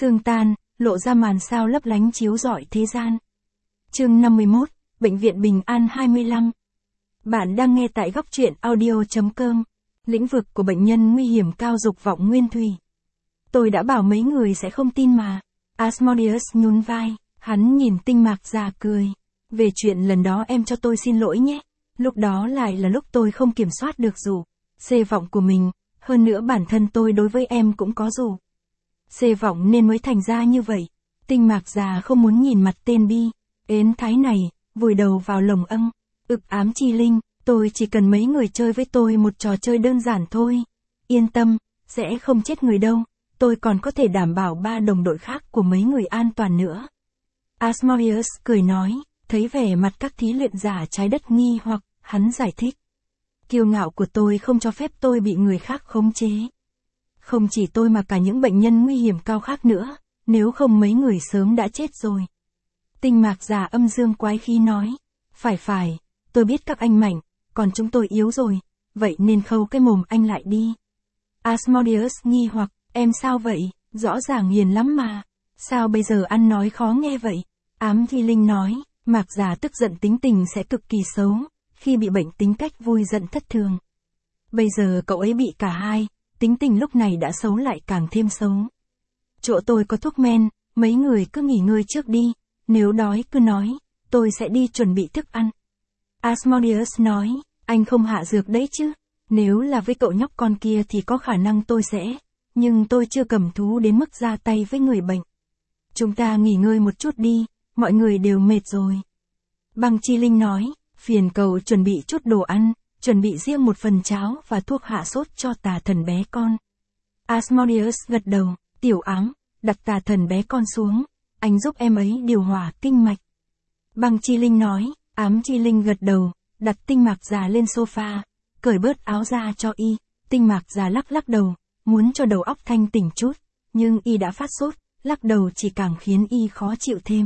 Sương tan, lộ ra màn sao lấp lánh chiếu rọi thế gian. Chương 51, Bệnh viện Bình An 25. Bạn đang nghe tại góc truyện audio.com. Lĩnh vực của bệnh nhân nguy hiểm cao dục vọng nguyên thủy. Tôi đã bảo mấy người sẽ không tin mà. Asmodeus nhún vai, hắn nhìn Tinh Mạc già cười. Về chuyện lần đó em cho tôi xin lỗi nhé. Lúc đó lại là lúc tôi không kiểm soát được xê vọng của mình, hơn nữa bản thân tôi đối với em cũng có xê vọng nên mới thành ra như vậy. Tinh Mạc già không muốn nhìn mặt tên bi ến thái này, vùi đầu vào lồng ám chi linh, tôi chỉ cần mấy người chơi với tôi một trò chơi đơn giản thôi. Yên tâm, sẽ không chết người đâu, tôi còn có thể đảm bảo 3 đồng đội khác của mấy người an toàn nữa. Asmodeus cười nói, thấy vẻ mặt các thí luyện giả trái đất nghi hoặc, hắn giải thích. Kiêu ngạo của tôi không cho phép tôi bị người khác khống chế. Không chỉ tôi mà cả những bệnh nhân nguy hiểm cao khác nữa, nếu không mấy người sớm đã chết rồi. Tinh Mạc già âm dương quái khí nói, phải, tôi biết các anh mạnh, còn chúng tôi yếu rồi, vậy nên khâu cái mồm anh lại đi. Asmodeus nghi hoặc, em sao vậy, rõ ràng hiền lắm mà, sao bây giờ ăn nói khó nghe vậy? Ám Thi Linh nói, Mạc già tức giận tính tình sẽ cực kỳ xấu, khi bị bệnh tính cách vui giận thất thường. Bây giờ cậu ấy bị cả hai, tính tình lúc này đã xấu lại càng thêm xấu. Chỗ tôi có thuốc men, mấy người cứ nghỉ ngơi trước đi, nếu đói cứ nói, tôi sẽ đi chuẩn bị thức ăn. Asmodeus nói, anh không hạ dược đấy chứ, nếu là với cậu nhóc con kia thì có khả năng tôi sẽ, nhưng tôi chưa cầm thú đến mức ra tay với người bệnh. Chúng ta nghỉ ngơi một chút đi, mọi người đều mệt rồi. Băng Chi Linh nói, phiền cậu chuẩn bị chút đồ ăn, chuẩn bị riêng một phần cháo và thuốc hạ sốt cho tà thần bé con. Asmodeus gật đầu, Tiểu Ám, đặt tà thần bé con xuống, anh giúp em ấy điều hòa kinh mạch. Băng Chi Linh nói, Ám Chi Linh gật đầu, đặt Tinh Mạc già lên sofa, cởi bớt áo ra cho y. Tinh Mạc già lắc đầu, muốn cho đầu óc thanh tỉnh chút, nhưng y đã phát sốt, lắc đầu chỉ càng khiến y khó chịu thêm.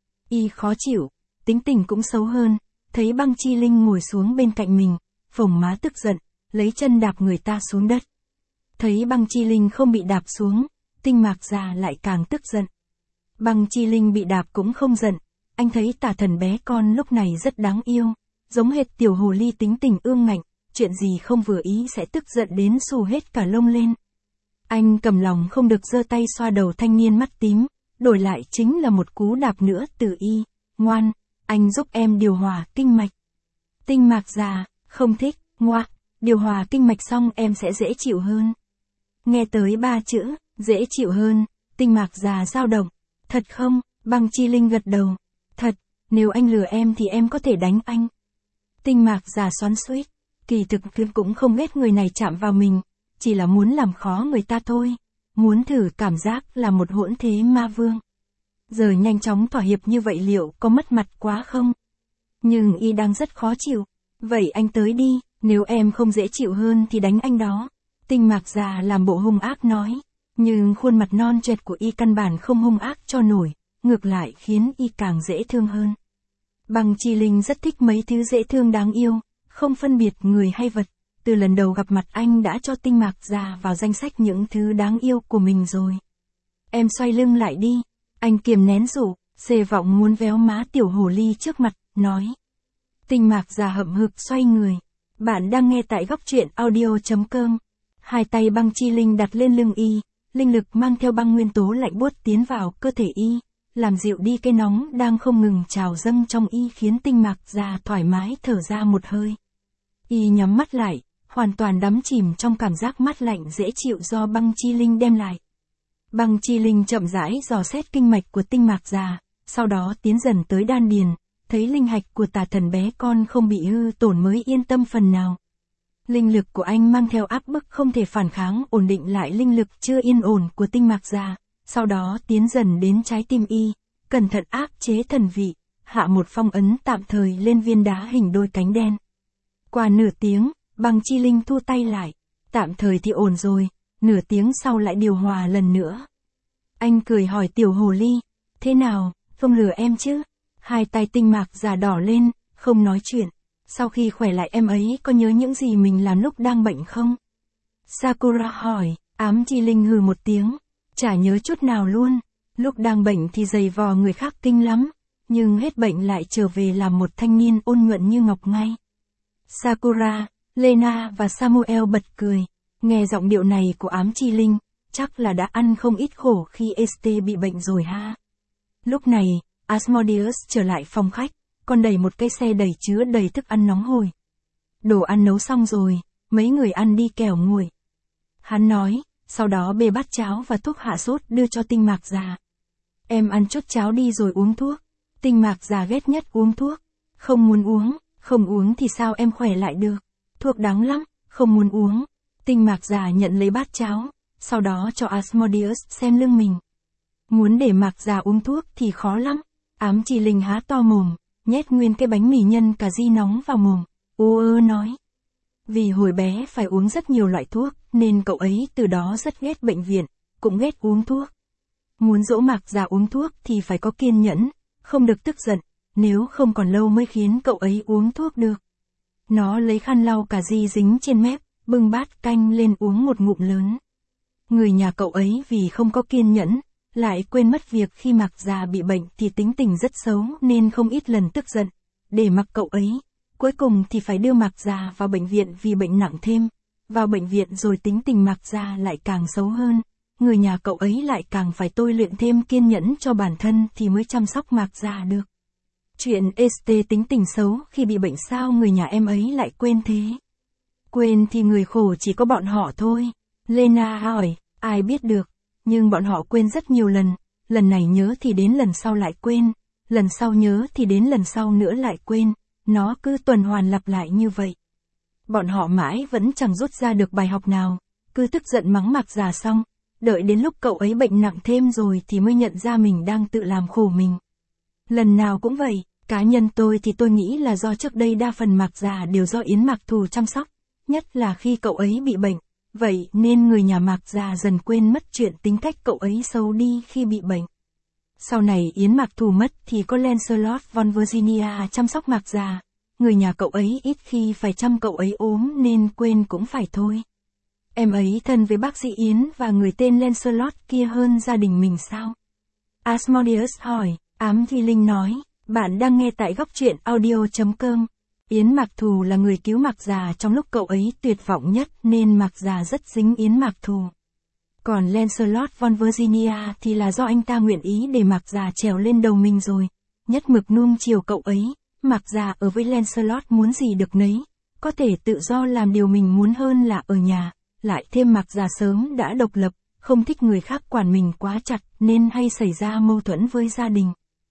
Y khó chịu, tính tình cũng xấu hơn, thấy Băng Chi Linh ngồi xuống bên cạnh mình, phồng má tức giận, lấy chân đạp người ta xuống đất. Thấy Băng Chi Linh không bị đạp xuống, Tinh Mạc già lại càng tức giận. Băng Chi Linh bị đạp cũng không giận, anh thấy tà thần bé con lúc này rất đáng yêu, giống hệt tiểu hồ ly tính tình ương ngạnh, chuyện gì không vừa ý sẽ tức giận đến xù hết cả lông lên. Anh cầm lòng không được giơ tay xoa đầu thanh niên mắt tím, đổi lại chính là một cú đạp nữa từ y, ngoan, anh giúp em điều hòa kinh mạch. Tinh Mạc già, không thích, ngoa, điều hòa kinh mạch xong em sẽ dễ chịu hơn. Nghe tới 3 chữ, dễ chịu hơn, Tinh Mạc già dao động, thật không? Băng Chi Linh gật đầu, thật, nếu anh lừa em thì em có thể đánh anh. Tinh Mạc già xoắn xuýt, kỳ thực cũng không ghét người này chạm vào mình, chỉ là muốn làm khó người ta thôi, muốn thử cảm giác là một hỗn thế ma vương. Giờ nhanh chóng thỏa hiệp như vậy liệu có mất mặt quá không? Nhưng y đang rất khó chịu, vậy anh tới đi, nếu em không dễ chịu hơn thì đánh anh đó. Tinh Mạc già làm bộ hung ác nói, nhưng khuôn mặt non choẹt của y căn bản không hung ác cho nổi, ngược lại khiến y càng dễ thương hơn. Băng Chi Linh rất thích mấy thứ dễ thương đáng yêu, không phân biệt người hay vật, từ lần đầu gặp mặt anh đã cho Tinh Mạc già vào danh sách những thứ đáng yêu của mình rồi. Em xoay lưng lại đi, anh kiềm nén xê vọng muốn véo má tiểu hồ ly trước mặt, nói. Tinh Mạc già hậm hực xoay người. Bạn đang nghe tại góc truyện audio.com. Hai tay Băng Chi Linh đặt lên lưng y, linh lực mang theo băng nguyên tố lạnh buốt tiến vào cơ thể y, làm dịu đi cái nóng đang không ngừng trào dâng trong y khiến Tinh Mạc già thoải mái thở ra một hơi. Y nhắm mắt lại, hoàn toàn đắm chìm trong cảm giác mát lạnh dễ chịu do Băng Chi Linh đem lại. Băng Chi Linh chậm rãi dò xét kinh mạch của Tinh Mạc già, sau đó tiến dần tới đan điền, thấy linh hạch của tà thần bé con không bị hư tổn mới yên tâm phần nào. Linh lực của anh mang theo áp bức không thể phản kháng ổn định lại linh lực chưa yên ổn của Tinh Mạc già, sau đó tiến dần đến trái tim y, cẩn thận áp chế thần vị, hạ một phong ấn tạm thời lên viên đá hình đôi cánh đen. Qua nửa tiếng, Băng Chi Linh thu tay lại, tạm thời thì ổn rồi, nửa tiếng sau lại điều hòa lần nữa. Anh cười hỏi tiểu hồ ly, thế nào, không lừa em chứ? Hai tay Tinh Mạc già đỏ lên, không nói chuyện. Sau khi khỏe lại em ấy có nhớ những gì mình làm lúc đang bệnh không? Sakura hỏi, Ám Chi Linh hừ một tiếng. Chả nhớ chút nào luôn. Lúc đang bệnh thì giày vò người khác kinh lắm, nhưng hết bệnh lại trở về làm một thanh niên ôn nhuận như ngọc ngay. Sakura, Lena và Samuel bật cười. Nghe giọng điệu này của ám chi linh, chắc là đã ăn không ít khổ khi Este bị bệnh rồi ha. Lúc này, Asmodeus trở lại phòng khách, còn đẩy một cái xe đầy chứa đầy thức ăn nóng hổi. Đồ ăn nấu xong rồi, mấy người ăn đi kẻo nguội. Hắn nói, sau đó bê bát cháo và thuốc hạ sốt đưa cho Tinh Mạc già. Em ăn chút cháo đi rồi uống thuốc. Tinh Mạc già ghét nhất uống thuốc. Không muốn uống, không uống thì sao em khỏe lại được. Thuốc đắng lắm, không muốn uống. Tinh Mạc già nhận lấy bát cháo, sau đó cho Asmodeus xem lưng mình. Muốn để Mạc già uống thuốc thì khó lắm. Ám chi linh há to mồm, nhét nguyên cái bánh mì nhân cà ri nóng vào mồm. Nói. Vì hồi bé phải uống rất nhiều loại thuốc, nên cậu ấy từ đó rất ghét bệnh viện, cũng ghét uống thuốc. Muốn dỗ Mạc già uống thuốc thì phải có kiên nhẫn, không được tức giận, nếu không còn lâu mới khiến cậu ấy uống thuốc được. Nó lấy khăn lau cà ri dính trên mép, bưng bát canh lên uống một ngụm lớn. Người nhà cậu ấy vì không có kiên nhẫn, lại quên mất việc khi Mạc già bị bệnh thì tính tình rất xấu nên không ít lần tức giận, để mặc cậu ấy. Cuối cùng thì phải đưa Mạc già vào bệnh viện vì bệnh nặng thêm. Vào bệnh viện rồi tính tình Mạc già lại càng xấu hơn. Người nhà cậu ấy lại càng phải tôi luyện thêm kiên nhẫn cho bản thân thì mới chăm sóc Mạc già được. Chuyện Este tính tình xấu khi bị bệnh sao người nhà em ấy lại quên thế? Quên thì người khổ chỉ có bọn họ thôi. Lena hỏi, ai biết được. Nhưng bọn họ quên rất nhiều lần. Lần này nhớ thì đến lần sau lại quên. Lần sau nhớ thì đến lần sau nữa lại quên. Nó cứ tuần hoàn lặp lại như vậy. Bọn họ mãi vẫn chẳng rút ra được bài học nào. Cứ tức giận mắng Mạc già xong. Đợi đến lúc cậu ấy bệnh nặng thêm rồi thì mới nhận ra mình đang tự làm khổ mình. Lần nào cũng vậy, cá nhân tôi thì tôi nghĩ là do trước đây đa phần Mạc già đều do Yến Mạc Thù chăm sóc, nhất là khi cậu ấy bị bệnh, vậy nên người nhà Mạc già dần quên mất chuyện tính cách cậu ấy xấu đi khi bị bệnh. Sau này Yến Mạc Thù mất thì có Lancelot von Virginia chăm sóc Mạc già, người nhà cậu ấy ít khi phải chăm cậu ấy ốm nên quên cũng phải thôi. Em ấy thân với bác sĩ Yến và người tên Lancelot kia hơn gia đình mình sao? Asmodeus hỏi, ám thi linh nói, bạn đang nghe tại góc truyện audio.com. Yến Mạc Thù là người cứu Mạc già trong lúc cậu ấy tuyệt vọng nhất nên Mạc già rất dính Yến Mạc Thù. Còn Lancelot von Virginia thì là do anh ta nguyện ý để Mạc già trèo lên đầu mình rồi. Nhất mực nuông chiều cậu ấy, Mạc già ở với Lancelot muốn gì được nấy, có thể tự do làm điều mình muốn hơn là ở nhà. Lại thêm Mạc già sớm đã độc lập, không thích người khác quản mình quá chặt nên hay xảy ra mâu thuẫn với gia đình.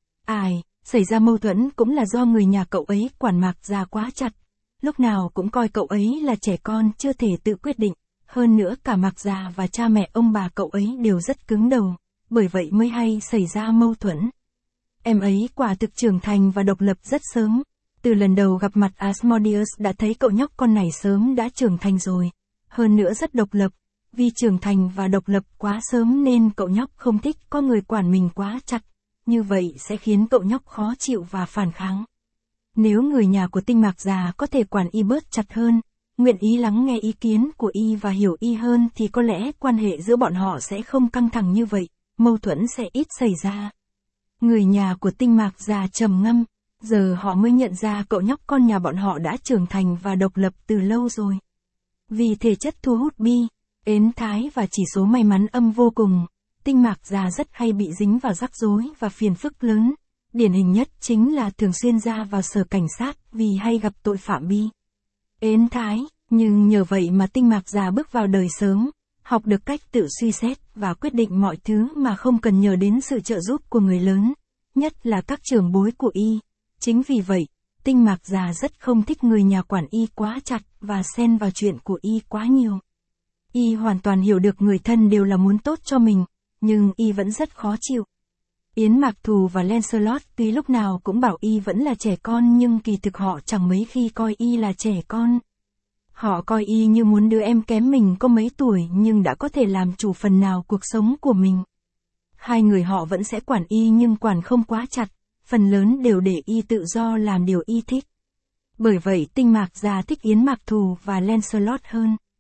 Xảy ra mâu thuẫn cũng là do người nhà cậu ấy quản Mạc già quá chặt. Lúc nào cũng coi cậu ấy là trẻ con chưa thể tự quyết định. Hơn nữa cả Mạc già và cha mẹ ông bà cậu ấy đều rất cứng đầu, bởi vậy mới hay xảy ra mâu thuẫn. Em ấy quả thực trưởng thành và độc lập rất sớm. Từ lần đầu gặp mặt Asmodeus đã thấy cậu nhóc con này sớm đã trưởng thành rồi. Hơn nữa rất độc lập, vì trưởng thành và độc lập quá sớm nên cậu nhóc không thích có người quản mình quá chặt, như vậy sẽ khiến cậu nhóc khó chịu và phản kháng. Nếu người nhà của Tinh Mạc già có thể quản y bớt chặt hơn, nguyện ý lắng nghe ý kiến của y và hiểu y hơn thì có lẽ quan hệ giữa bọn họ sẽ không căng thẳng như vậy, mâu thuẫn sẽ ít xảy ra. Người nhà của Tinh Mạc già trầm ngâm, giờ họ mới nhận ra cậu nhóc con nhà bọn họ đã trưởng thành và độc lập từ lâu rồi. Vì thể chất thu hút bi, ến thái và chỉ số may mắn âm vô cùng, Tinh Mạc già rất hay bị dính vào rắc rối và phiền phức lớn. Điển hình nhất chính là thường xuyên ra vào sở cảnh sát vì hay gặp tội phạm bi. Ến thái, nhưng nhờ vậy mà Tinh Mạc già bước vào đời sớm, học được cách tự suy xét và quyết định mọi thứ mà không cần nhờ đến sự trợ giúp của người lớn, nhất là các trưởng bối của y. Chính vì vậy, Tinh Mạc già rất không thích người nhà quản y quá chặt và xen vào chuyện của y quá nhiều. Y hoàn toàn hiểu được người thân đều là muốn tốt cho mình, nhưng y vẫn rất khó chịu. Yến Mạc Thù và Lancelot tuy lúc nào cũng bảo y vẫn là trẻ con nhưng kỳ thực họ chẳng mấy khi coi y là trẻ con. Họ coi y như muốn đứa em kém mình có mấy tuổi nhưng đã có thể làm chủ phần nào cuộc sống của mình. Hai người họ vẫn sẽ quản y nhưng quản không quá chặt, phần lớn đều để y tự do làm điều y thích. Bởi vậy Tinh Mạc già thích Yến Mạc Thù và Lancelot hơn.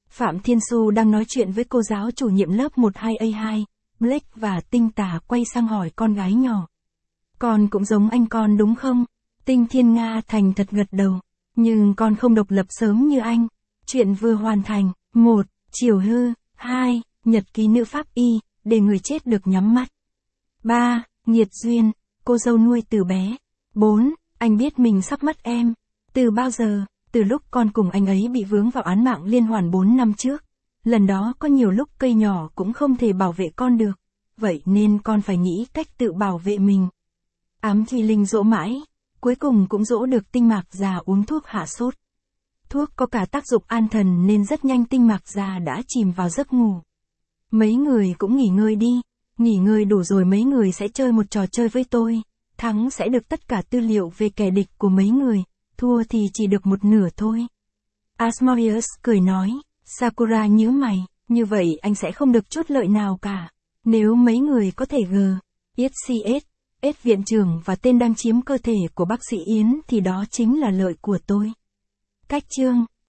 Phạm Thiên Xu đang nói chuyện với cô giáo chủ nhiệm lớp 12A2, Blake và Tinh Tả quay sang hỏi con gái nhỏ. Con cũng giống anh con đúng không? Tinh Thiên Nga thành thật gật đầu. Nhưng con không độc lập sớm như anh. Chuyện vừa hoàn thành. 1. Chiều hư. 2. Nhật ký nữ pháp y, để người chết được nhắm mắt. 3. Nghiệt duyên, cô dâu nuôi từ bé. 4. Anh biết mình sắp mất em. Từ bao giờ? Từ lúc con cùng anh ấy bị vướng vào án mạng liên hoàn 4 năm trước. Lần đó có nhiều lúc cây nhỏ cũng không thể bảo vệ con được. Vậy nên con phải nghĩ cách tự bảo vệ mình. Ám Thùy Linh dỗ mãi, cuối cùng cũng dỗ được Tinh Mạc già uống thuốc hạ sốt. Thuốc có cả tác dụng an thần nên rất nhanh Tinh Mạc già đã chìm vào giấc ngủ. Mấy người cũng nghỉ ngơi đi, nghỉ ngơi đủ rồi mấy người sẽ chơi một trò chơi với tôi. Thắng sẽ được tất cả tư liệu về kẻ địch của mấy người, thua thì chỉ được một nửa thôi. Asmodeus cười nói, Sakura nhíu mày, như vậy anh sẽ không được chút lợi nào cả. Nếu mấy người có thể SCS viện trưởng và tên đang chiếm cơ thể của bác sĩ Yến thì đó chính là lợi của tôi. Cách chương